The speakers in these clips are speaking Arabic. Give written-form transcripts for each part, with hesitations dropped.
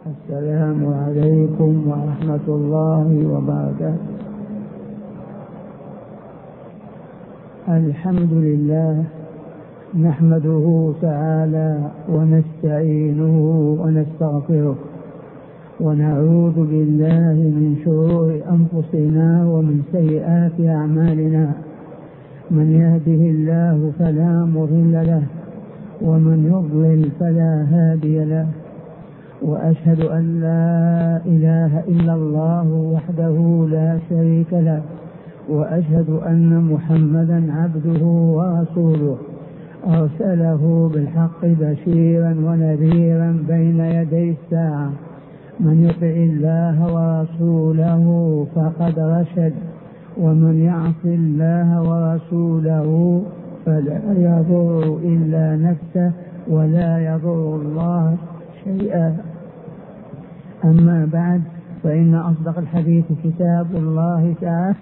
السلام عليكم ورحمة الله وبركاته. الحمد لله نحمده تعالى ونستعينه ونستغفره ونعوذ بالله من شرور أنفسنا ومن سيئات أعمالنا. من يهده الله فلا مضل له ومن يضلل فلا هادي له، وأشهد أن لا إله إلا الله وحده لا شريك له، وأشهد أن محمدا عبده ورسوله أرسله بالحق بشيرا ونذيرا بين يدي الساعة. من يطع الله ورسوله فقد رشد، ومن يعص الله ورسوله فلا يضر إلا نفسه ولا يضر الله شيئا. أما بعد، فإن أصدق الحديث كتاب الله تعالى،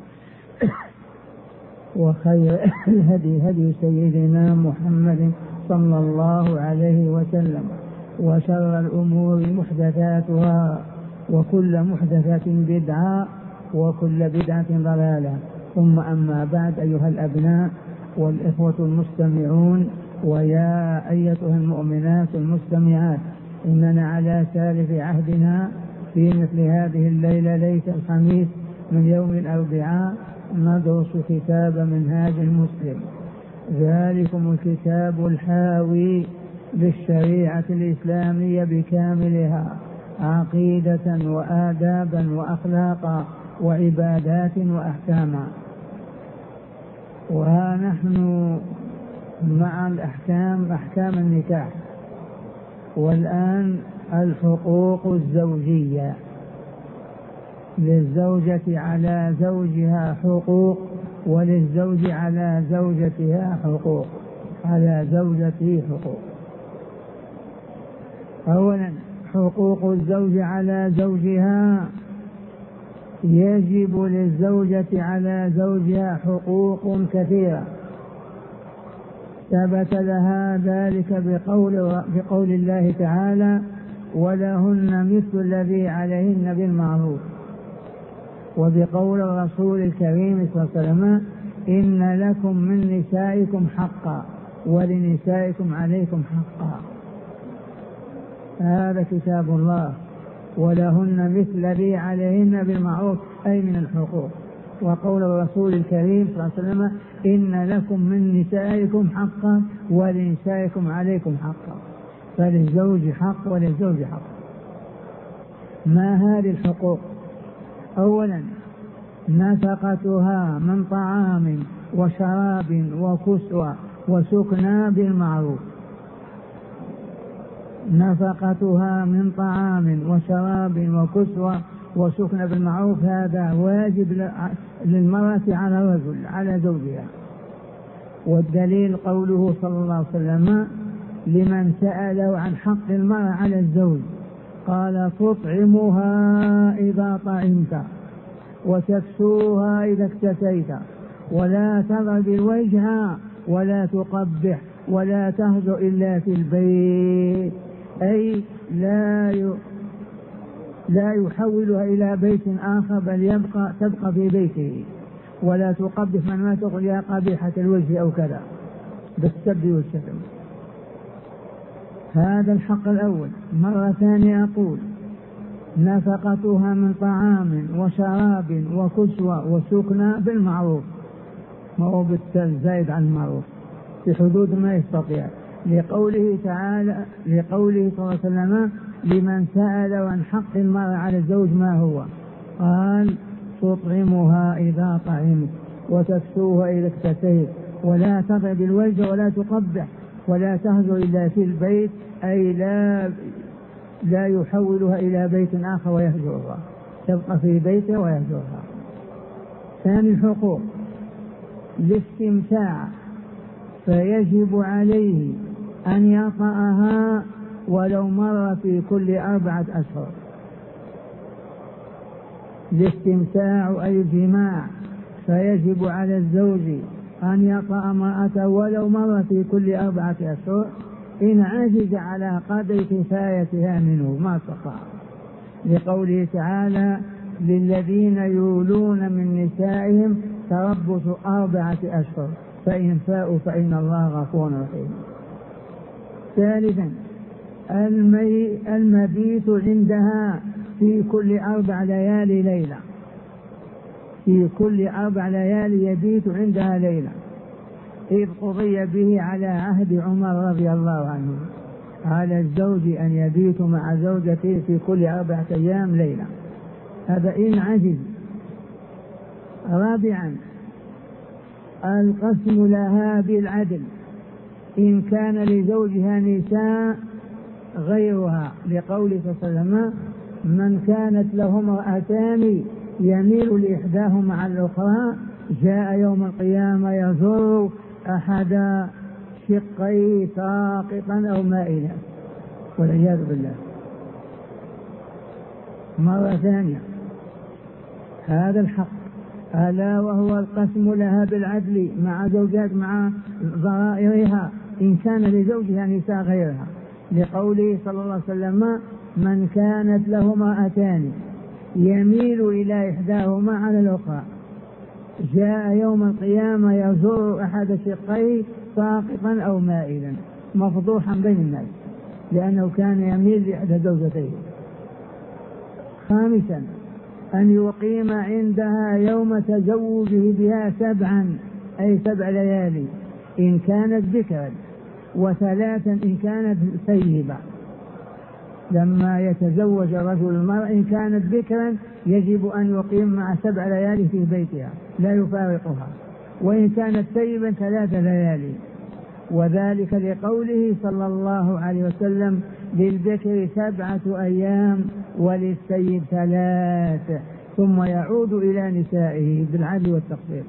وخير الهدي هدي سيدنا محمد صلى الله عليه وسلم، وشر الأمور محدثاتها، وكل محدثة بدعة، وكل بدعة ضلالة. ثم أما بعد، أيها الأبناء والإخوة المستمعون، ويا أيتها المؤمنات المستمعات، إننا على سالف عهدنا في مثل هذه الليلة، ليلة الخميس من يوم الأربعاء، ندرس كتاب منهاج المسلم، ذلكم الكتاب الحاوي للشريعة الإسلامية بكاملها، عقيدة وآدابا وأخلاقا وعبادات وأحكاما. وها نحن مع الأحكام، أحكام النكاح، والآن الحقوق الزوجية. للزوجة على زوجها حقوق، وللزوج على زوجتها حقوق، على زوجته حقوق. أولا، حقوق الزوج على زوجها: يجب للزوجة على زوجها حقوق كثيرة، ثبت لها ذلك بقول الله تعالى: ولهن مثل الذي عليهن بالمعروف، وبقول الرسول الكريم صلى الله عليه وسلم: إن لكم من نسائكم حقا ولنسائكم عليكم حقا. هذا كتاب الله، ولهن مثل الذي عليهن بالمعروف، أي من الحقوق. وقول الرسول الكريم صلى الله عليه وسلم: إن لكم من نسائكم حقا ولنسائكم عليكم حقا. فللزوج حق وللزوج حق. ما هذه الحقوق؟ أولا، نفقتها من طعام وشراب وكسوة وسكنى بالمعروف. نفقتها من طعام وشراب وكسوة وسكنى بالمعروف، هذا واجب للمرأة على الرجل، على زوجها. والدليل قوله صلى الله عليه وسلم لمن سأله عن حق المرأة على الزوج، قال: تطعمها إذا طعمت، وتكسوها إذا اكتسيت، ولا تضرب الوجه، ولا تقبح، ولا تهجر إلا في البيت، أي لا يحولها إلى بيت آخر، بل تبقى في بيته. ولا تقبح من ما تقول يا قبيحة الوجه أو كذا، بالسب والشتم. هذا الحق الأول. مرة ثانية أقول: نفقتها من طعام وشراب وكسوة وسكنى بالمعروف، ما هو بالزايد عن المعروف، في حدود ما يستطيع، لقوله تعالى، لقوله صلى الله عليه وسلم: لمن سأل عن حق المرأة على الزوج ما هو، قال: تطعمها إذا طعمت، وتكسوها إذا اكتسيت، ولا تضرب الوجه، ولا تقبح، ولا تهجر إلا في البيت، أي لا يحولها إلى بيت آخر ويهجرها، تبقى في بيته ويهجرها. ثاني الحقوق: الاستمتاع، فيجب عليه أن يطأها ولو مر في كل 4 أشهر. الاستمتاع أي الجماع، فيجب على الزوج أن يطأ امرأته ولو مر في كل 4 أشهر، إن عجز على قدر كفايتها منه ما استطاع، لقوله تعالى: للذين يولون من نسائهم تربص 4 أشهر فإن فاءوا فإن الله غفور رحيم. ثالثا المبيت عندها في كل 4 ليالي ليلة، في كل 4 ليالي يبيت عندها ليلة، إذ قضي به على عهد عمر رضي الله عنه على الزوج أن يبيت مع زوجته في كل 4 أيام ليلة، هذا إن عجز. رابعا القسم لها بالعدل إن كان لزوجها نساء غيرها، لقوله صلى الله عليه وسلم: من كانت له امرأتان يميل لإحداهما على الأخرى جاء يوم القيامة يزور أحد شقيه ساقطا أو مائلا، والعياذ بالله. مرة ثانية هذا الحق، ألا وهو القسم لها بالعدل مع زوجات مع ضرائرها إن كان لزوجها نساء غيرها، لقوله صلى الله عليه وسلم: من كانت له امرأتان يميل إلى إحداهما على الأخرى جاء يوم القيامة يزور أحد شقيه ساقطا أو مائلا، مفضوحا بين الناس لأنه كان يميل لإحدى زوجتيه. خامسا أن يقيم عندها يوم تزوجه بها 7 أي 7 ليالي إن كانت بكرا، و3 إن كانت ثيبة. لما يتزوج رجل المرأة إن كانت بكرا يجب أن يقيم مع 7 ليالي في بيتها لا يفارقها، وإن كانت ثيبا 3 ليالي، وذلك لقوله صلى الله عليه وسلم: للبكر 7 أيام وللثيب 3 ثم يعود إلى نسائه بالعدل والتقصير.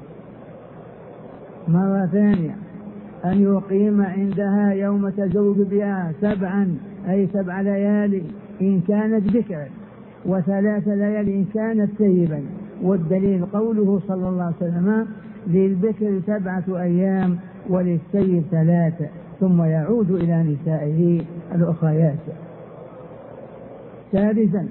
مرة ثانية أن يقيم عندها يوم تزوج بها 7 أي 7 ليالي إن كانت بكرا، و3 ليالي إن كانت ثيبا، والدليل قوله صلى الله عليه وسلم: للبكر 7 أيام وللثيب 3 ثم يعود إلى نسائه الأخريات. سادسا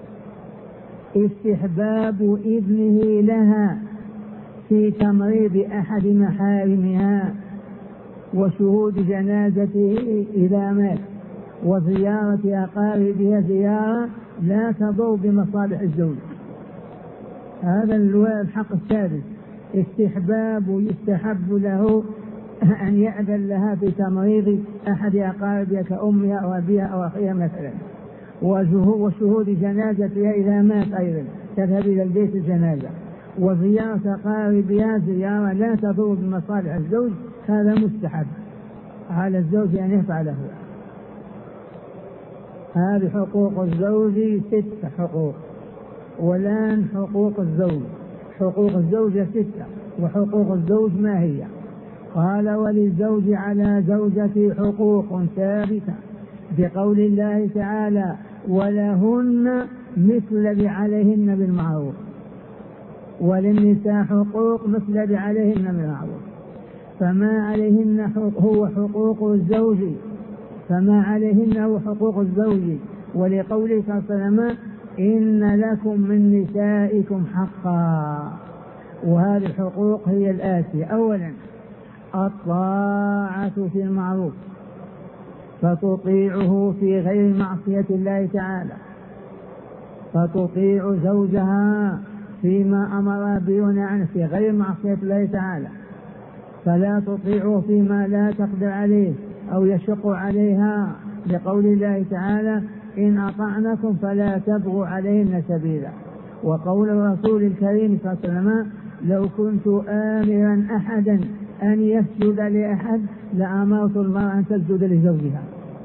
استحباب إذنه لها في تمريض أحد محارمها وشهود جنازته إذا مات وزيارة أقاربها زيارة لا تضر بمصالح الزوج. هذا الحق السادس، استحباب يستحب له أن يأذن لها في تمريض أحد أقاربها كأمها أو أبيها أو أخيها مثلا، وشهود جنازتها إذا مات أيضا تذهب إلى البيت الجنازة، وزيارة أقاربها زيارة لا تضر بمصالح الزوج، هذا مستحب على الزوج أن يفعله. هذه حقوق الزوج 6 حقوق، والآن حقوق الزوج. حقوق الزوجة 6، وحقوق الزوج ما هي؟ قال: وللزوج على زوجته حقوق ثابتة بقول الله تعالى: ولهن مثل الذي عليهن بالمعروف، وللنساء حقوق مثل الذي عليهن بالمعروف، فما عليهن هو حقوق الزوج، فما عليهن هو حقوق الزوج، ولقوله صلى الله عليه وسلم: إن لكم من نسائكم حقا. وهذه الحقوق هي الآتية: أولا الطاعة في المعروف فتطيعه في غير معصية الله تعالى، فتطيع زوجها فيما أمر به ونهى عنه في غير معصية الله تعالى، فلا تطيعه فيما لا تقدر عليه أو يشق عليها، لقول الله تعالى: إن أطعنكم فلا تبغوا عليهن سبيلا. وقول الرسول الكريم صلى الله عليه وسلم: لو كنت آمرا أحدا أن يسجد لأحد لأمرت المرأة أن تسجد لزوجها.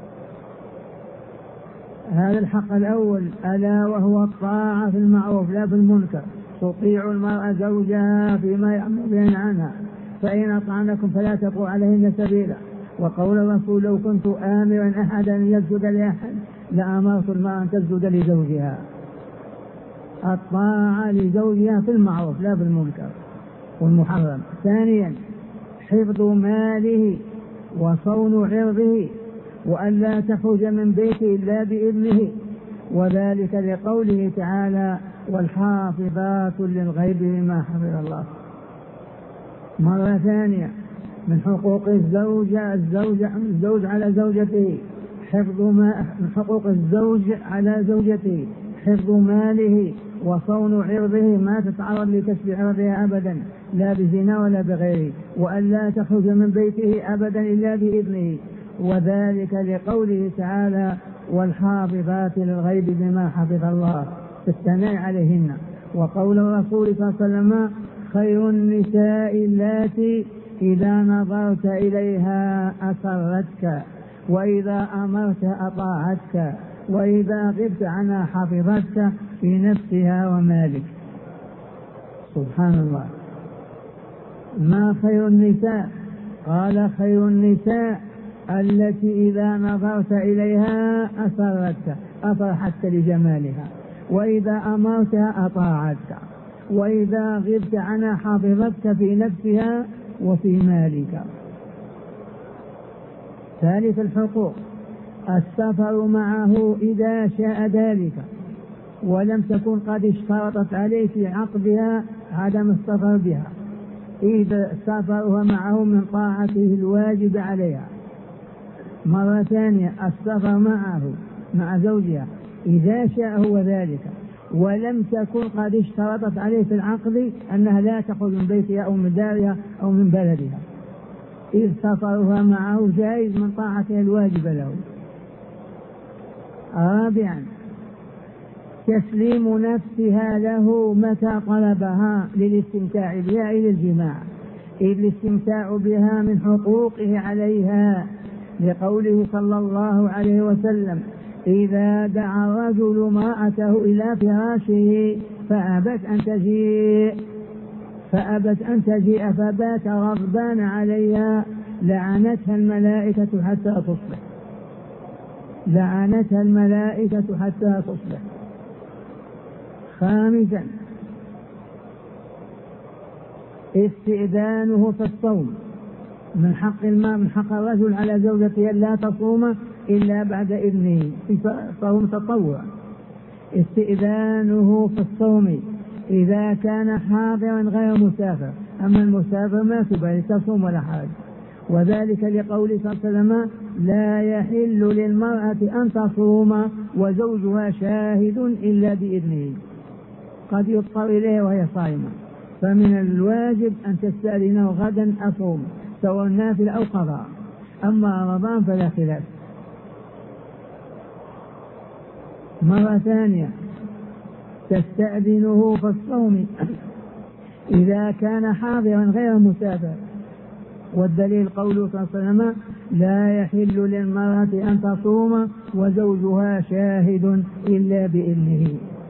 هذا الحق الأول، ألا وهو الطاعة في المعروف لا في المنكر، تطيع المرأة زوجها فيما يأمر به عنها، فإن أطعنكم فلا تبغوا عليهن سبيلا. وقول الرسول: لو كنت آمرا أحدا أن يسجد لأحد لأمرت المرأة أن تسجد لزوجها. الطاعة لزوجها في المعروف لا في المنكر والمحرم. ثانيا حفظ ماله وصون عرضه وأن لا تخرج من بيته إلا بإذنه، وذلك لقوله تعالى والحافظات للغيب بما حفظ الله. مرة ثانية من حقوق الزوج على زوجته حفظ من حقوق الزوج على زوجته حفظ ماله وصون عرضه، ما تتعرض لكسب عرضها أبدا لا بزنا ولا بغيره، وأن لا تخرج من بيته أبدا إلا بإذنه، وذلك لقوله تعالى والحافظات للغيب بما حفظ الله في الثناء عليهن. وقول الرسول صلى الله عليه وسلم خير النساء اللاتي إذا نظرت إليها أسرتك وإذا أمرت أطاعتك وإذا غبت عنها حفظتك في نفسها ومالك. سبحان الله. ما خير النساء؟ قال خير النساء التي إذا نظرت إليها أسرتك، أفرحتك لجمالها، وإذا أمرتها أطاعتك، وإذا غبت عنها حفظتك في نفسها وفي مالك. ثالث الحقوق السفر معه إذا شاء ذلك ولم تكن قد اشترطت عليه في عقدها عدم السفر بها، إذا سفرها معه من طاعته الواجب عليها. مرة ثانية السفر معه مع زوجها إذا شاء هو ذلك ولم تكن قد اشترطت عليه في العقد أنها لا تخرج من بيتها أو من دارها أو من بلدها، إذ سفرها معه جائز من طاعته الواجب له. رابعا تسليم نفسها له متى طلبها للاستمتاع بها إلى الجماع، إذ الاستمتاع بها من حقوقه عليها، لقوله صلى الله عليه وسلم إذا دعا الرجل امرأته إلى فراشه فأبت أن تجيء فبات غضبان عليها لعنتها الملائكة حتى تصبح، لعنتها الملائكة حتى تصبح. خامسا استئذانه في الصوم، من حق الرجل على زوجته لا تصوم إلا بعد إذنه في صوم تطوع. استئذانه في الصوم إذا كان حاضرا غير مسافر، أما المسافر ما تبالي تصوم ولا حاجة، وذلك لقوله صلى الله عليه وسلم لا يحل للمرأة أن تصوم وزوجها شاهد إلا بإذنه، قد يضطر إليه وهي صائمة، فمن الواجب أن تستأذنه غدا أصوم سواء نافل أو قضاء، أما رمضان فلا خلاف. مرة ثانية تستأذنه في الصوم إذا كان حاضرا غير مسافر، والدليل قوله صلى الله عليه وسلم لا يحل للمرأة أن تصوم وزوجها شاهد إلا بإذنه.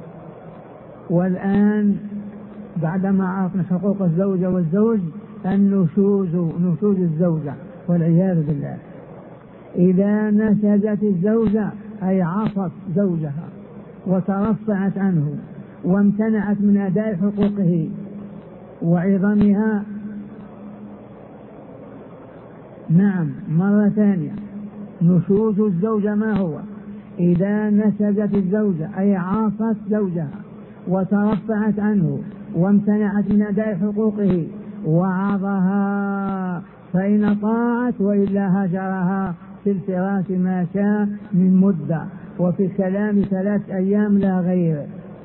والآن بعدما عرفنا حقوق الزوجة والزوج نشوز الزوجة والعياذ بالله. إذا نشزت الزوجة أي عصت زوجها وترفعت عنه وامتنعت من أداء حقوقه وعظمها. نعم مرة ثانية نشوز الزوجة ما هو؟ إذا نشزت الزوجة أي عاصت زوجها وترفعت عنه وامتنعت من أداء حقوقه وعظها، فإن طاعت وإلا هجرها في الفراش ما شاء من مدة، وفي الكلام 3 أيام لا غير.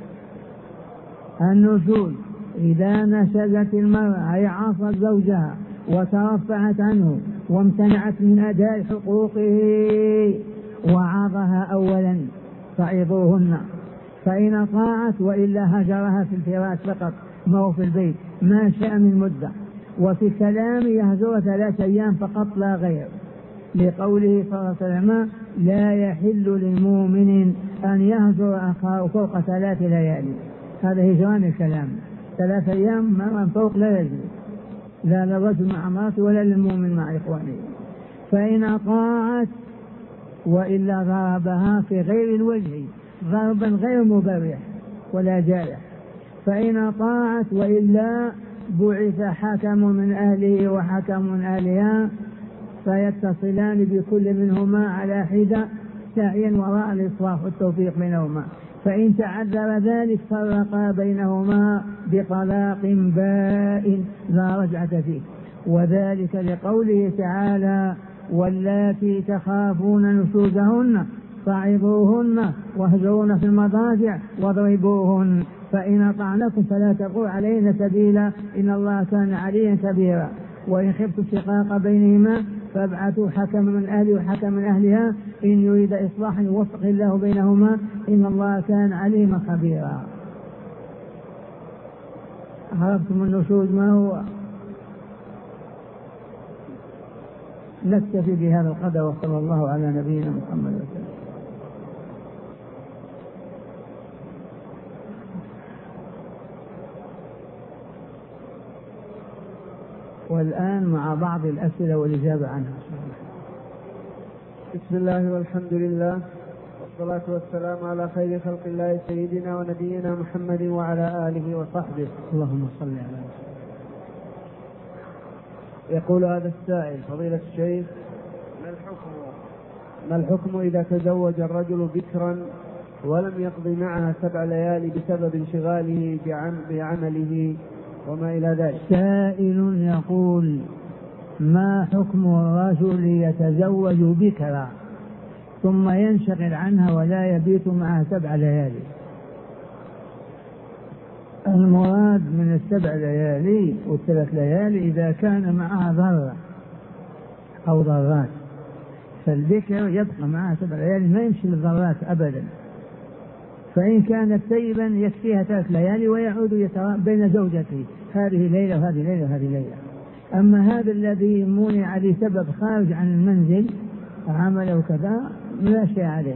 النشوز إذا نشزت المرأة أي عاصت زوجها وترفعت عنه وامتنعت من أداء حقوقه وعظها أولا فعظوهن، فإن طاعت وإلا هجرها في الفراش فقط ما هو في البيت ما شاء من مدة، وفي الكلام يهجر 3 أيام فقط لا غير، لقوله صلى الله عليه وسلم لا يحل للمؤمن أن يهجر أخاه فوق 3 ليالي. هذا هجران الكلام، 3 أيام من فوق لا يجوز، لا للرجل مع امرأته ولا للمؤمن مع إخوانه. فإن أطاعت وإلا ضربها في غير الوجه ضربا غير مبرح ولا جارح، فإن أطاعت وإلا بعث حكم من أهله وحكم من أهلها فيتصلان بكل منهما على حدة سعيا وراء الإصلاح والتوفيق بينهما، فإن تعذر ذلك فرقا بينهما بطلاق بائن لا رجعة فيه، وذلك لقوله تعالى: واللاتي تخافون نشوزهن فعظوهن واهجروهن في المضاجع واضربوهن فإن أطعنكم فلا تبغوا عليهن سبيلا إن الله كان عليا كبيرا، وإن خفتم شقاق بينهما فابعثوا حكما من أهله وحكما من أهلها إن يريد إصلاحا يوفق الله بينهما إن الله كان عليما خبيرا. عرفتم النشوز ما هو؟ نكتفي بهذا القدر، وصلى الله على نبينا محمد وسلم. والآن مع بعض الأسئلة والإجابة عنها. بسم الله والحمد لله والصلاة والسلام على خير خلق الله سيدنا ونبينا محمد وعلى آله وصحبه. اللهم صل على محمد. يقول هذا السائل: فضيلة الشيخ، ما الحكم إذا تزوج الرجل بكرا ولم يقضي معها 7 ليالي بسبب انشغاله بعمله وما إلى ذلك؟ سائل يقول: ما حكم الرجل يتزوج بكرا ثم ينشغل عنها ولا يبيت معها 7 ليالي؟ المراد من 7 ليالي و3 ليالي إذا كان معها ضرة أو ضرات، فالبكر يبقى معها 7 ليالي ما يمشي للضرات أبدا. فإن كانت ثيبا يكفيها 3 ليالي ويعود بين زوجته، هذه ليلة وهذه ليلة وهذه ليلة. أما هذا الذي منع لسبب خارج عن المنزل عمل وكذا لا شيء عليه.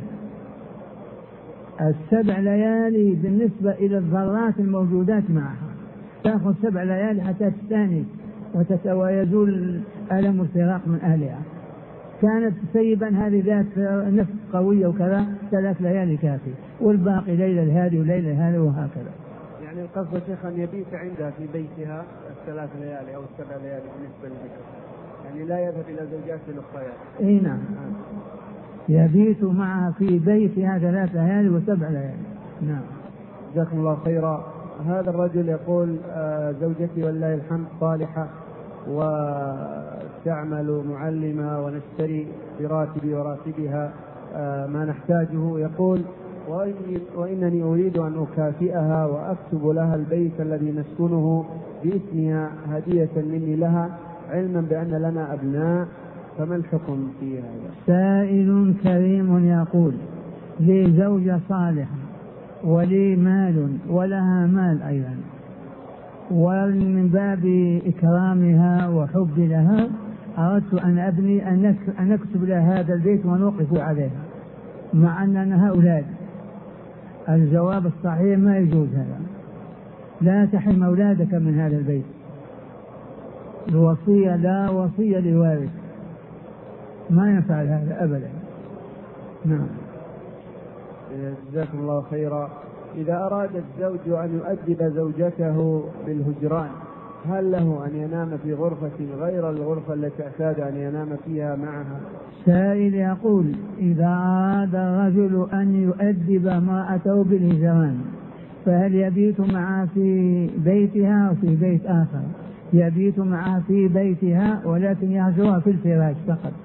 7 ليالي بالنسبة إلى الضرات الموجودات معها، تأخذ 7 ليالي حتى تستانس ويزول ألم الفراق من أهلها. كانت ثيبا هذه ذات نفس قوية وكذا 3 ليالي كافي، والباقي ليلة هذه وليلة هذه وهكذا. يعني القصد شيخ أن يبيت عندها في بيتها 3 ليالي أو 7 ليالي بالنسبة للذكر، يعني لا يذهب إلى زوجاته الأخريات. إيه نعم، يبيت معها في بيتها 3 ليالي و7 ليالي. نعم. جزاكم الله خيرا. هذا الرجل يقول: زوجتي والله الحمد صالحة وتعمل معلمة ونشتري براتبي وراتبها ما نحتاجه. يقول: وإنني أريد أن أكافئها وأكتب لها البيت الذي نسكنه باسمها هدية مني لها، علما بأن لنا أبناء، فما الحكم في هذا؟ سائل كريم يقول: لي زوجة صالحة ولي مال ولها مال أيضا، ومن باب إكرامها وحب لها أردت أن أبني أن أكتب لها هذا البيت ونوقف عليها مع أننا أولاد. الجواب الصحيح: ما يجوز هذا، لا تحرم أولادك من هذا البيت. الوصية لا وصية لوارث، ما ينفعل هذا أبدا. نعم. جزاكم الله خيرا. إذا أراد الزوج أن يؤدب زوجته بالهجران، هل له أن ينام في غرفة غير الغرفة التي اعتاد أن ينام فيها معها؟ سائل يقول: إذا أراد الرجل أن يؤدب امرأته بالهجران فهل يبيت معها في بيتها أو في بيت آخر؟ يبيت معها في بيتها ولكن يهجرها في الفراش فقط،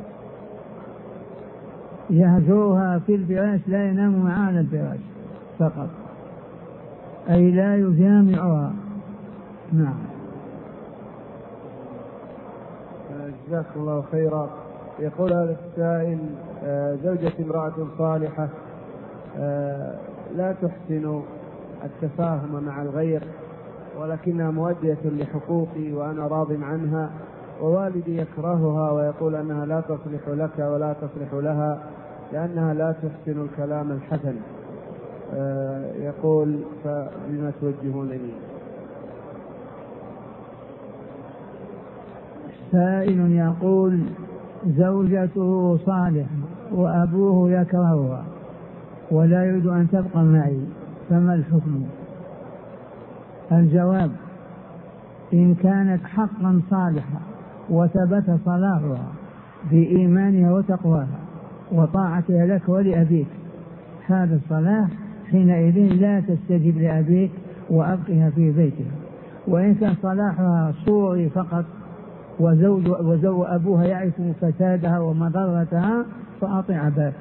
يهجرها في الفراش، لا ينام معها على الفراش فقط، أي لا يجامعها. نعم. جزاكم الله خيرا. يقول هذا السائل: زوجتي امرأة صالحة لا تحسن التفاهم مع الغير، ولكنها مؤدية لحقوقي وأنا راض عنها، ووالدي يكرهها ويقول أنها لا تصلح لك ولا تصلح لها لأنها لا تحسن الكلام الحسن. يقول: فبما توجهون لي؟ سائل يقول: زوجته صالحة وأبوه يكرهها ولا يريد أن تبقى معي، فما الحكم؟ الجواب: إن كانت حقا صالحة وثبت صلاحها بإيمانها وتقواها وطاعتها لك ولأبيك، هذا الصلاح حينئذ لا تستجب لأبيك وأبقها في بيتها. وإن كان صلاحها صوري فقط وزوج أبوها يعرف فسادها ومضرتها فأطع أباك.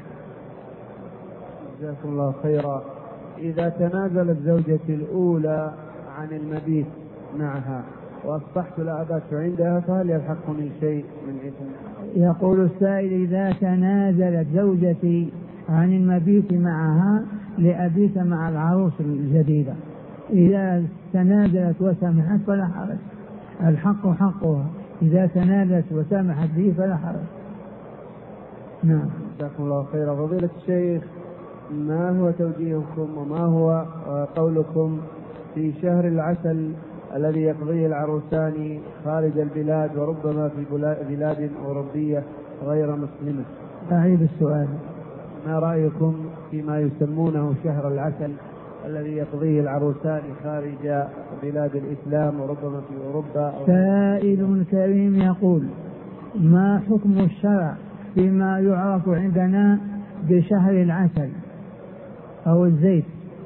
جزاكم الله خيرا. إذا تنازلت زوجتي الأولى عن المبيت معها وأصبحت لا أبات عندها فهل يلحقني شيء من إثم؟ يقول السائل: إذا تنازلت زوجتي عن المبيت معها لأبيت مع العروس الجديدة، إذا تنازلت وسمحت فلا حرج، الحق حقها، إذا تنازلت وسمحت به فلا حرج. نعم. جزاكم الله خيرا. فضيلة الشيخ، ما هو توجيهكم وما هو قولكم في شهر العسل الذي يقضيه العروسان خارج البلاد وربما في بلاد أوروبية غير مسلمة؟ أعيد السؤال. ما رأيكم فيما يسمونه شهر العسل الذي يقضيه العروسان خارج بلاد الإسلام وربما في أوروبا؟ سائل كريم يقول: ما حكم الشرع فيما يعرف عندنا بشهر العسل أو الزيت؟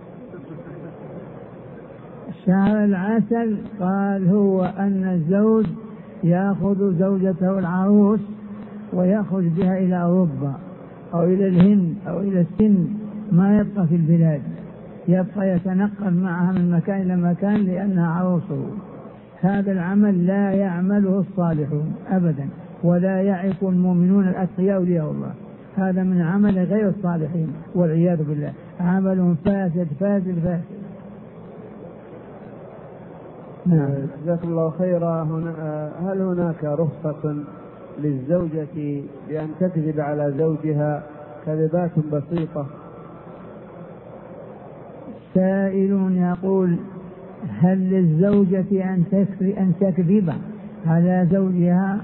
شهر العسل قال هو أن الزوج يأخذ زوجته العروس ويأخذ بها إلى أوروبا أو إلى الهند أو إلى السن، ما يبقى في البلاد، يبقى يتنقل معها من مكان إلى مكان لأنها عروسه. هذا العمل لا يعمله الصالحون أبدا، ولا يعرف المؤمنون الأتقياء أولياء الله، هذا من عمل غير الصالحين والعياذ بالله، عمل فاسد فاسد فاسد. نعم. جزاكم الله خيرا. هل هناك رخصة للزوجة بأن تكذب على زوجها كذبات بسيطة؟ سائل يقول: هل للزوجة أن تكذب على زوجها؟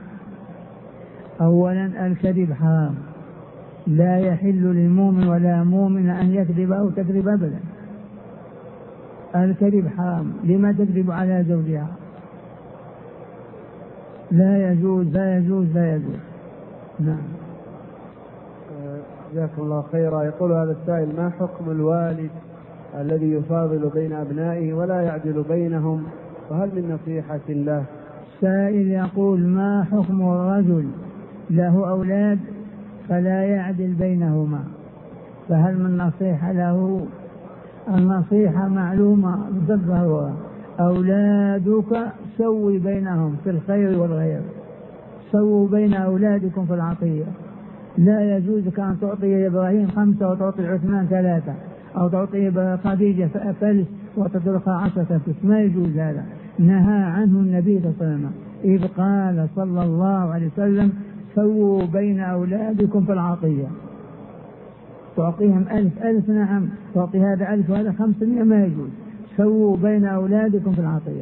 أولا الكذب حرام، لا يحل للمؤمن ولا مؤمن أن يكذب أو تكذب أبدا، الكذب حرام. لما تكذب على زوجها؟ لا يجوز لا يجوز لا يجوز. نعم. جزاكم الله خيرا. يقول هذا السائل: ما حكم الوالد الذي يفاضل بين أبنائه ولا يعدل بينهم، وهل من نصيحة له؟ السائل يقول: ما حكم الرجل له أولاد فلا يعدل بينهما، فهل من نصيحة له؟ النصيحة معلومة بالضرورة، أولادك سوي بينهم في الخير والغير، سووا بين أولادكم في العطية. لا يجوز أن تعطي إبراهيم 5 وتعطي عثمان 3، أو تعطي خديجة فلس وتتركها 10 فلس، ما يجوز هذا، نهى عنه النبي صلى الله عليه وسلم إذ قال صلى الله عليه وسلم: سووا بين أولادكم في العطية. تعطيهم 1000 نعم، تعطي هذا 1000 وهذا 500، ما يجوز، سووا بين أولادكم في العطية.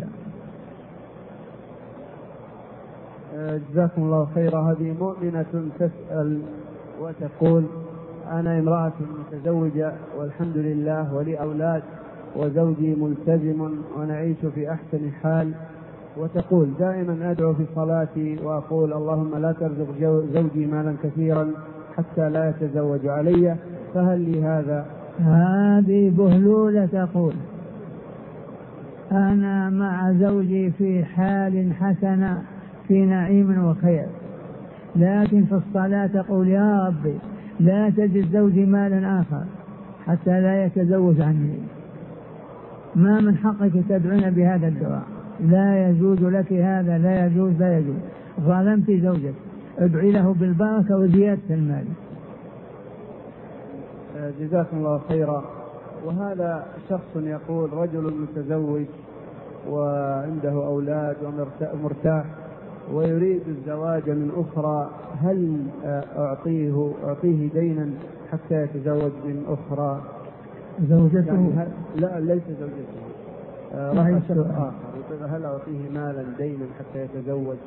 جزاكم الله خيرا. هذه مؤمنة تسأل وتقول: أنا امرأة متزوجة والحمد لله ولي أولاد وزوجي ملتزم ونعيش في أحسن حال، وتقول: دائما أدعو في صلاتي وأقول: اللهم لا ترزق زوجي مالا كثيرا حتى لا يتزوج علي، فهل لي هذا؟ هذه بهلولة تقول: أنا مع زوجي في حال حسنة في نعيم وخير، لكن في الصلاة تقول: يا ربي لا تجد زوجي مالا آخر حتى لا يتزوج عني. ما من حقك تدعون بهذا الدعاء، لا يجوز لك هذا، لا يجوز لا يجوز، ظلمت زوجك، ادعي له بالبركة وزيادة المال. جزاكم الله خيرا. وهذا شخص يقول: رجل متزوج وعنده أولاد ومرتاح ويريد الزواج من أخرى، هل أعطيه دينا حتى يتزوج من أخرى؟ زوجته يعني لا ليس زوجته، هل أعطيه مالا دينا حتى يتزوج؟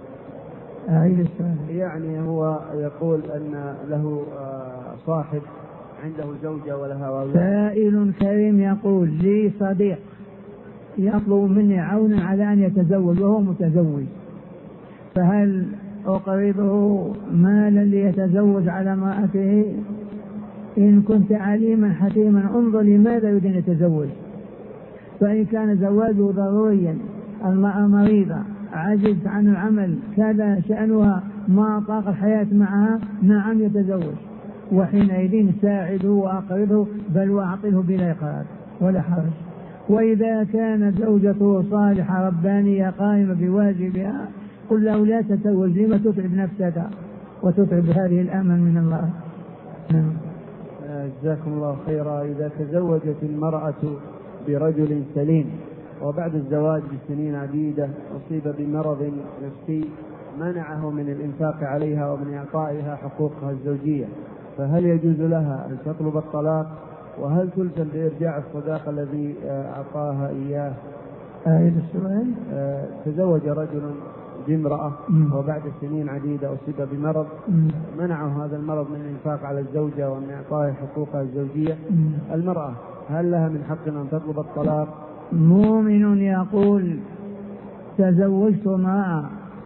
يعني هو يقول أن له صاحب عنده زوجة ولها أولاد. سائل كريم يقول: لي صديق يطلب مني عونا على أن يتزوج وهو متزوج، فهل أقرضه مالا ليتزوج على امرأته؟ إن كنت عليما حكيما انظر لماذا يريد أن يتزوج. فإن كان زواجه ضروريا، المرأة مريضة، عجز عن العمل، كذا شأنها، ما طاق الحياة معها، نعم يتزوج، وحينئذ ساعده وأقرضه، بل وأعطله بلا إقراض ولا حرج. وإذا كانت زوجته صالحة ربانية قائمة بواجبها قل له لا تتزوج، لما تتعب نفسك وتتعب هذه الأمل من الله. نعم. جزاكم الله خيرا. إذا تزوجت المرأة برجل سليم وبعد الزواج بسنين عديدة أصيب بمرض نفسي منعه من الإنفاق عليها ومن إعطائها حقوقها الزوجية، فهل يجوز لها أن تطلب الطلاق؟ وهل تلزم بإرجاع الصداق الذي أعطاها إياه؟ السؤال. تزوج رجل بامرأة وبعد سنين عديدة أصيب بمرض منعه هذا المرض من الإنفاق على الزوجة ومن إعطائها حقوقها الزوجية. المرأة هل لها من حق أن تطلب الطلاق؟ مؤمن يقول تزوجت امرأة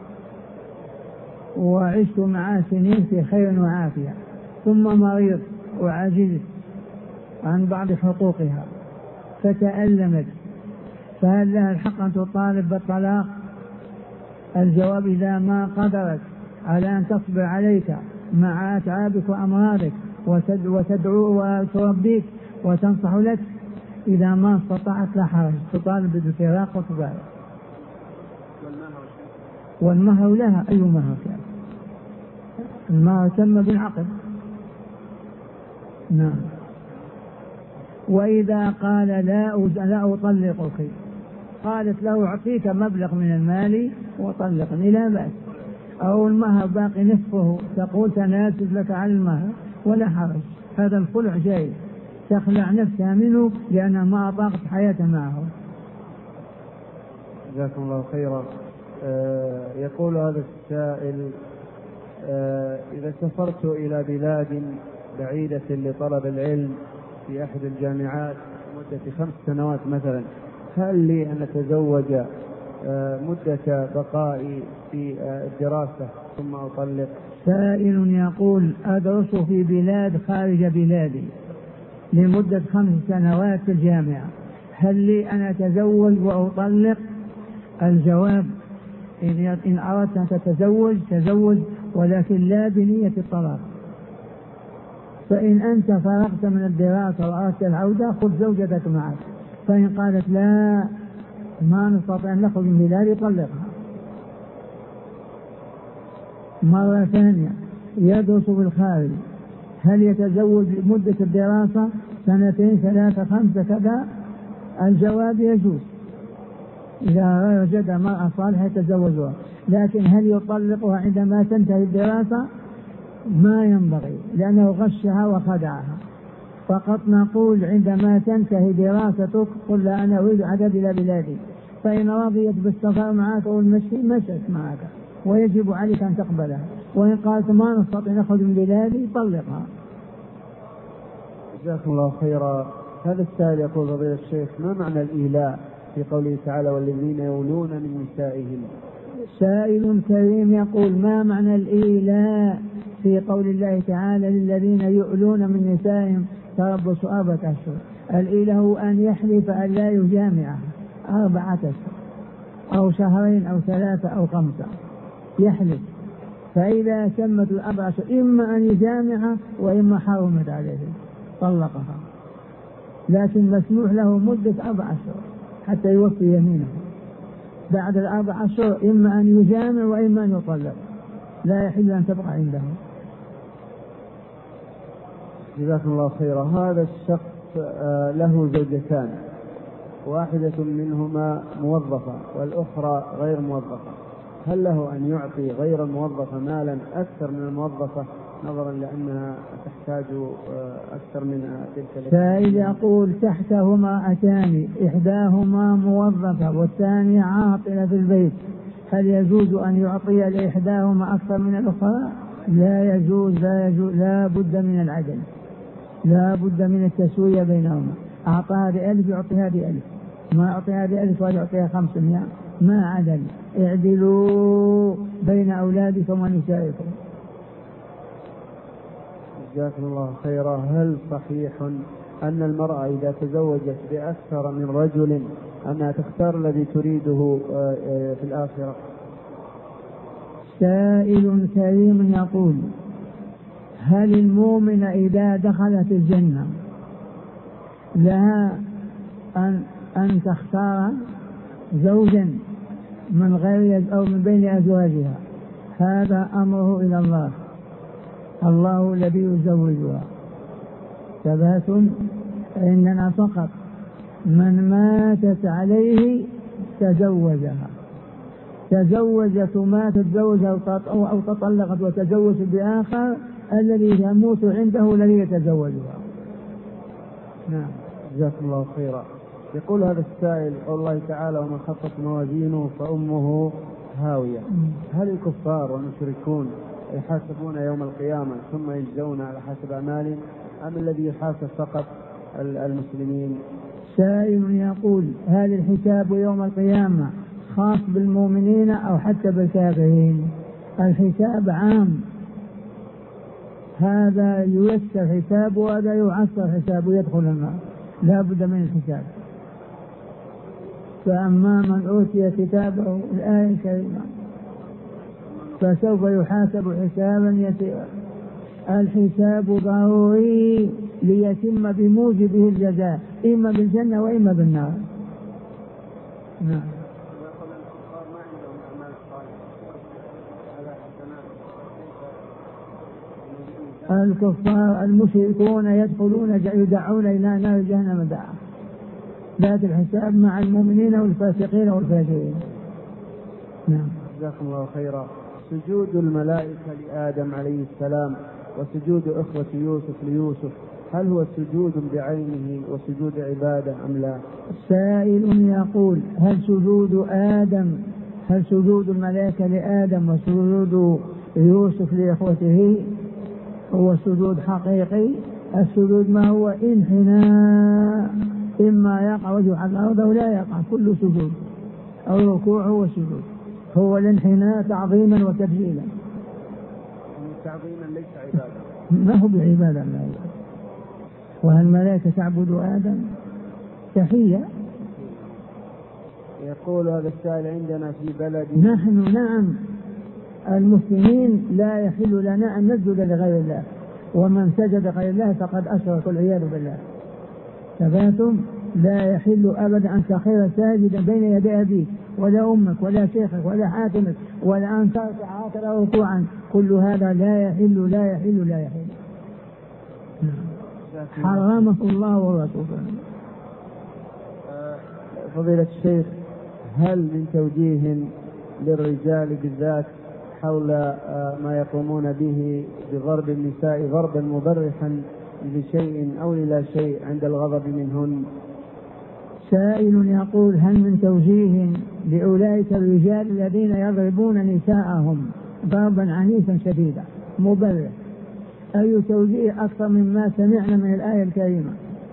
وعشت معها سنين في خير وعافية، ثم مريض وعجزت عن بعض حقوقها فتألمت، فهل لها الحق أن تطالب بالطلاق؟ الجواب: إذا ما قدرت على أن تصبر عليك مع أتعابك وأمراضك وتدعو وتربيك وتنصح لك، إذا ما استطعت لا حرج، تطالب بالفراق وتطالب. والمهر لها أي مهر كان، المهر تم بالعقد. نعم. وإذا قال لا أطلقك، قالت له أعطيك مبلغ من المال وطلقني، لا بأس. أو المهر باقي نصفه، تقول تناسب لك على المهر ولا حرج، هذا الخلع جائز، تخلع نفسها منه لأنها ما أطاقت حياتها معه. جزاكم الله خيرا. يقول هذا السائل: إذا سافرت إلى بلاد بعيدة لطلب العلم في أحد الجامعات مدة 5 سنوات مثلا، هل لي أن أتزوج مدة بقائي في الدراسة ثم أطلق؟ سائل يقول أدرس في بلاد خارج بلادي لمدة 5 سنوات في الجامعة، هل لي أن أتزوج وأطلق؟ الجواب: إن أردت أن تتزوج تزوج، ولكن لا بنية الطلاق. فإن أنت فرغت من الدراسة وأردت العودة خذ زوجتك معك، فإن قالت لا ما نستطيع أن نخرج من بلادي طلقها. مرة ثانية: يدرس بالخارج، هل يتزوج مدة الدراسة 2 3 5 كذا؟ الجواب: يجوز، إذا وجد مرأة صالحة يتزوجها، لكن هل يطلقها عندما تنتهي الدراسة؟ ما ينبغي، لأنه غشها وخدعها. فقط نقول عندما تنتهي دراستك قل لا أنا أريد عدد إلى بلادي، فإن رضيت بالسفر معك أو المشي مشت معك، ويجب عليك أن تقبلها. وإن قالت ما نستطيع نخرج من بلادي طلقها. جزاكم الله خيرا. هذا السائل يقول: فضيلة الشيخ، ما معنى الإيلاء في قوله تعالى والذين يولون من نسائهم؟ سائل كريم يقول: ما معنى الإيلاء في قول الله تعالى للذين يؤلون من نسائهم تربص 4 أشهر؟ الإيلاء هو أن يحلف أن لا يجامعها 4 أشهر أو 2 شهر أو 3 أو 5، يحلف. فإذا تمت 4 أشهر إما أن يجامعها وإما حرمت عليه طلقها، لكن مسموح له مدة 4 أشهر حتى يوفي يمينه. بعد 4 أشهر إما أن يجامع وإما أن يطلق، لا يحل أن تبقى عنده. جزاكم الله خيرا. هذا الشخص له زوجتان، واحدة منهما موظفة والأخرى غير موظفة، هل له أن يعطي غير الموظفة مالا أكثر من الموظفة نظرا لأنها تحتاج أكثر من تلك؟ سائل يقول: تحتهما أتان، إحداهما موظفة والثانية عاطلة في البيت، هل يجوز أن يعطي لإحداهما أكثر من الأخرى؟ لا يجوز، لا بد من العدل، لا بد من التسوية بينهما. أعطى هذه 1000 يعطي هذه 1000، ما أعطي هذه 1000 ويعطيها 500. ما عدل. اعدلوا بين أولادكم ونسائكم. جزاكم الله خيرا. هل صحيح أن المرأة إذا تزوجت بأكثر من رجل أنها تختار الذي تريده في الآخرة؟ سائل كريم يقول: هل المؤمن إذا دخلت الجنة لها أن تختار زوجا من غير أو من بين أزواجها؟ هذا أمره إلى الله، الله الذي يزوجها. ثبات عندنا فقط من ماتت عليه تزوجها، تزوجت ما تتزوج أو تطلقت وتزوجت بآخر، الذي يموت عنده الذي يتزوجها. نعم. جزاكم الله خيرا. يقول هذا السائل: قول الله تعالى: ومن خفت موازينه فأمه هاوية. هل الكفار والمشركون يحاسبون يوم القيامة ثم يجزون على حسب أعمالهم، أم الذي يحاسب فقط المسلمين؟ سائل يقول: هل الحساب يوم القيامة خاص بالمؤمنين أو حتى بالكافرين؟ الحساب عام، هذا ييسر حسابه وهذا يعسر حسابه، يدخل النار، لا بد من الحساب. فأما من أوتي كتابه، الآية الكريمة، فسوف يحاسب حسابا يسيرا. الحساب ضروري ليتم بموجبه الجزاء، إما بالجنة وإما بالنار. نعم. الكفار المشركون يدعون إلى نار جهنم دعا، ذات الحساب مع المؤمنين والفاسقين والفاجرين. نعم. جزاكم الله خيرا. سجود الملائكة لآدم عليه السلام وسجود إخوة يوسف ليوسف، هل هو سجود بعينه وسجود عبادة أم لا؟ سائل يقول: هل سجود الملائكة لآدم وسجود يوسف لإخوته هو سجود حقيقي؟ السجود ما هو انحناء، إما يقع وجه على الأرض أو لا يقع، كل سجود أو ركوع هو سجود، هو الانحناء تعظيما وتبجيلا. تعظيما ليس عبادة، ما هو بعبادة الله. وهل الملائكة تعبد آدم؟ تحية. يقول هذا السائل: عندنا في بلد نحن نعم المسلمين لا يحل لنا أن نسجد لغير الله، ومن سجد غير الله فقد أشرك والعياذ بالله. ثباتم لا يحل أبدا أن تخير ساجدا بين يدي أبيك ولا أمك ولا شيخك ولا حاكمك ولا أن تركع هكذا ركوعا، كل هذا لا يحل لا يحل لا يحل، حرمه الله ورسوله. فضيلة الشيخ، هل من توجيه للرجال بالذات حول ما يقومون به بضرب النساء ضربا مبرحا لشيء أو إلى شيء عند الغضب منهن؟ سائل يقول: هل من توجيه لأولئك الرجال الذين يضربون نساءهم ضربا عنيفا شديدا مبرح؟ أي توجيه أكثر مما سمعنا من الآية الكريمة؟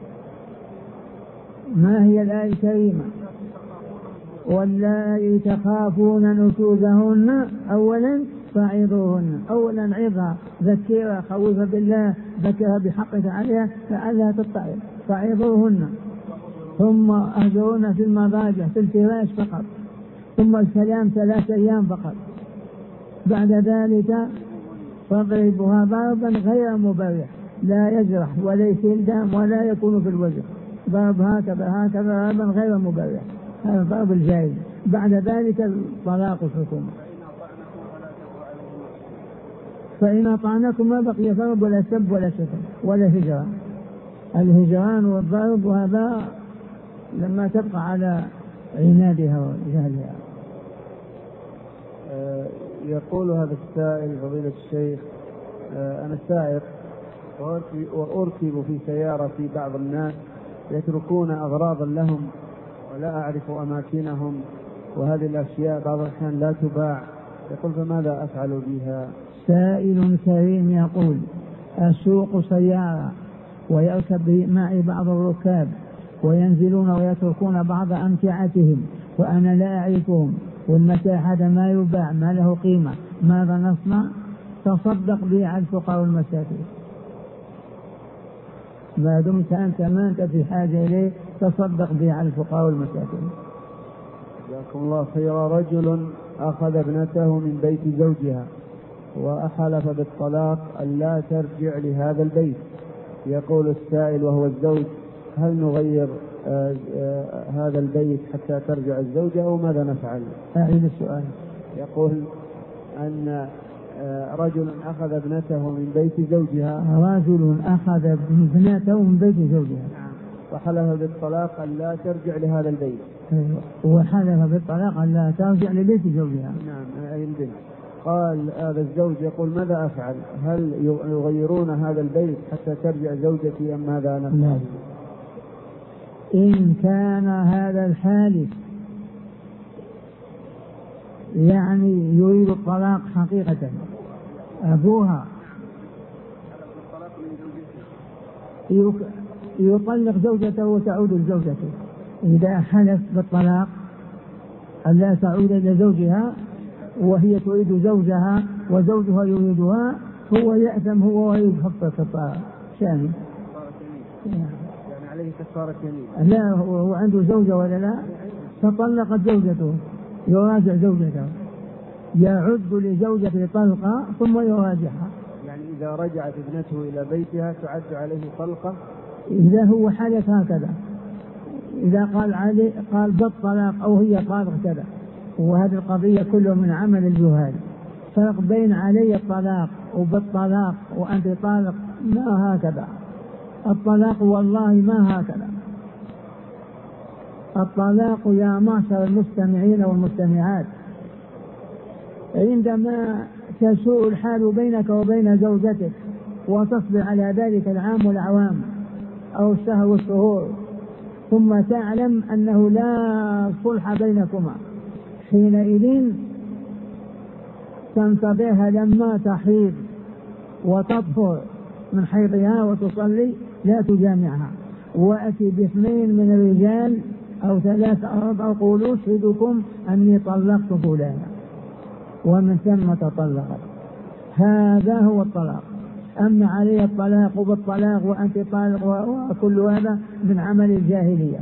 ما هي الآية الكريمة؟ واللائي تخافون نشوزهن أولا فعظوهن. أولا عظها، ذكرها، خوفها بالله، ذكرها بحقك عليها لعلها تتعظ، فعظوهن. ثم أهجرون في المضاجع في الفراش فقط، ثم الكلام 3 أيام فقط. بعد ذلك فاضربها ضربا غير مبرح، لا يجرح ولا يسيل دم ولا يكون في الوجه، ضرب هكذا ضربا غير مبرح، هذا ضرب الجائز. بعد ذلك طلاق الحكومة. فإن أطعنكم ما بقي ضرب ولا سب ولا شتم ولا هجران. الهجران والضرب وهذا لما تبقى على عنادها وجهلها. يقول هذا السائل: فضيلة الشيخ، أنا سائق وأركب في سيارتي بعض الناس يتركون أغراضا لهم ولا أعرف أماكنهم، وهذه الأشياء بعض الأحيان لا تباع، يقول: فماذا أفعل بها؟ سائل كريم يقول: أسوق سيارة ويركب معي بعض الركاب وينزلون ويتركون بعض أمتعتهم وأنا لا أعرفهم والمساحة ما يباع ما له قيمة، ماذا نصنع؟ تصدق به على الفقراء والمساكين. ما دمت أنت ما أنت في حاجة إليه تصدق به على الفقراء والمساكين. جزاكم الله خيرا. رجل أخذ ابنته من بيت زوجها وأحلف بالطلاق ألا ترجع لهذا البيت. يقول السائل وهو الزوج: هل نغير هذا البيت حتى ترجع الزوجة أو ماذا نفعل؟ أعيد السؤال. يقول أن رجل أخذ ابنته من بيت زوجها. رجل أخذ ابنته من بيت زوجها وحلف بالطلاق ألا ترجع لهذا البيت. وحلف بالطلاق ألا ترجع لبيت زوجها. نعم أي البنت. قال هذا الزوج يقول: ماذا أفعل؟ هل يغيرون هذا البيت حتى ترجع زوجتي أم ماذا نفعل؟ لا. إن كان هذا الحالف يعني يريد الطلاق حقيقة، أبوها يطلق زوجته وتعود لزوجته. إذا حلف بالطلاق ألا تعود إلى زوجها وهي تريد زوجها وزوجها يريدها، هو يأثم هو ويخفف شأنه. يعني عليه كفارة يمين. لا، هو عنده زوجة ولا لا؟ تطلقت زوجته يراجع زوجته، يعد لزوجته طلقة ثم يراجعها. يعني إذا رجعت ابنته إلى بيتها تعد عليه طلقة. إذا هو حدث هكذا، إذا قال بالطلاق أو هي قالت كذا. وهذه القضية كله من عمل الجهال. فرق بين علي الطلاق وبالطلاق وأنت طالق، ما هكذا الطلاق، والله ما هكذا الطلاق. يا معشر المستمعين والمستمعات، عندما تسوء الحال بينك وبين زوجتك وتصبر على ذلك العام والأعوام أو الشهر والشهور، ثم تعلم أنه لا صلح بينكما، حينئذ تنتظرها لما تحيض وتطهر من حيضها وتصلي، لا تجامعها، وأتي باثنين من الرجال أو ثلاثة أو أربعة قولوا: أشهدكم أني طلقت فلانا، ومن ثم تطلقت. هذا هو الطلاق. أما عليه الطلاق وبالطلاق وأنت طالق وكل هذا من عمل الجاهلية.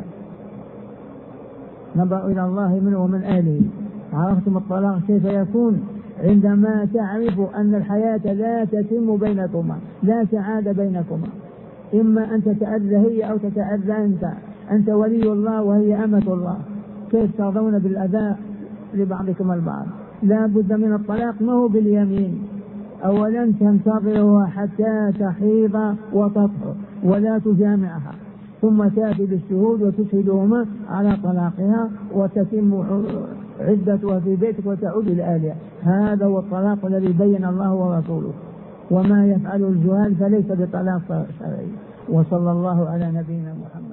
نبأ إلى الله منه ومن آله. عرفتم الطلاق كيف يكون؟ عندما تعرف أن الحياة لا تتم بينكما، لا سعادة بينكما، إما أن تتأذى هي أو تتأذى أنت ولي الله وهي أمة الله، كيف ترضون بالأذى لبعضكم البعض؟ لا بد من الطلاق، ما هو باليمين. أولا تنتظرها حتى تحيض وتطهر ولا تجامعها، ثم تأتي بالشهود وتشهدهما على طلاقها وتتم عدتها في بيتك وتعود إلى أهلها. هذا هو الطلاق الذي بين الله ورسوله. وما يفعل الجهال فليس بطلاق شرعي. وصلى الله على نبينا محمد.